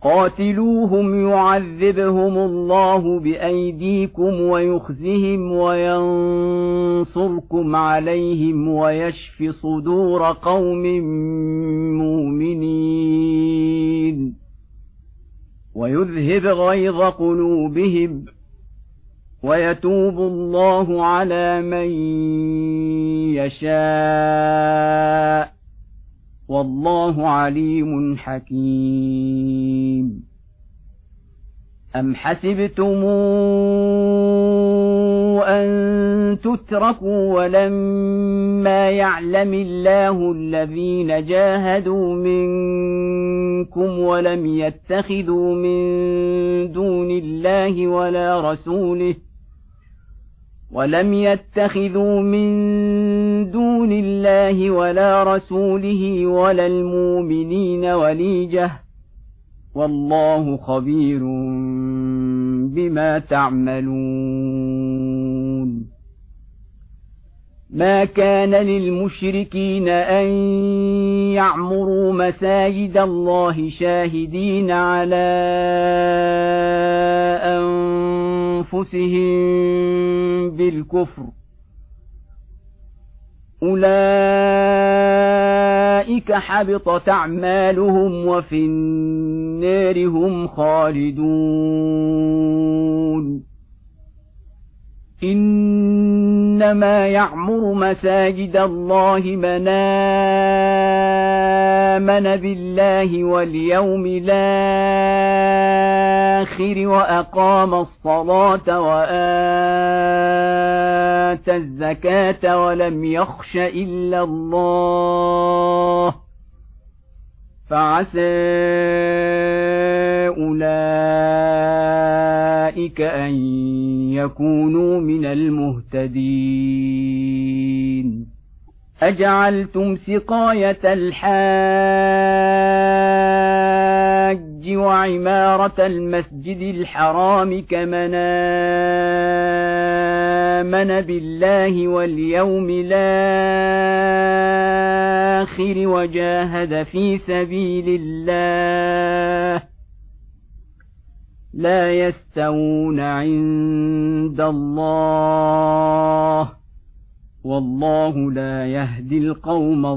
قاتلوهم يعذبهم الله بأيديكم ويخزهم وينصركم عليهم ويشف صدور قوم مؤمنين ويذهب غيظ قلوبهم ويتوب الله على من يشاء والله عليم حكيم. أم حسبتم أن تتركوا ولما يعلم الله الذين جاهدوا منكم ولم يتخذوا من دون الله ولا رسوله ولا المؤمنين وليجة والله خبير بما تعملون. ما كان للمشركين أن يعمروا مساجد الله شاهدين على أنفسهم بالكفر أولئك حبطت أعمالهم وفي النار هم خالدون. إنما يعمر مساجد الله من آمن بالله واليوم الآخر وأقام الصلاة وآتى الزكاة ولم يخش إلا الله فعسى أولئك أن يكونوا من المهتدين. أجعلتم سقاية الحاج وعمارة المسجد الحرام كمن آمن بالله واليوم الآخر وجاهد في سبيل الله لا يستوون عند الله والله لا يهدي القوم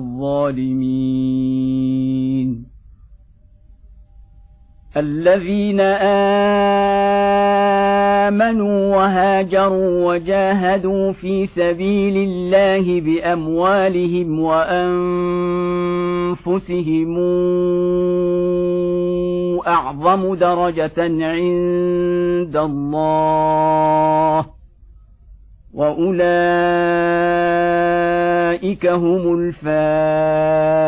الظالمين. الذين آمنوا وهاجروا وجاهدوا في سبيل الله بأموالهم وأنفسهم أعظم درجة عند الله وأولئك هم الفائزون.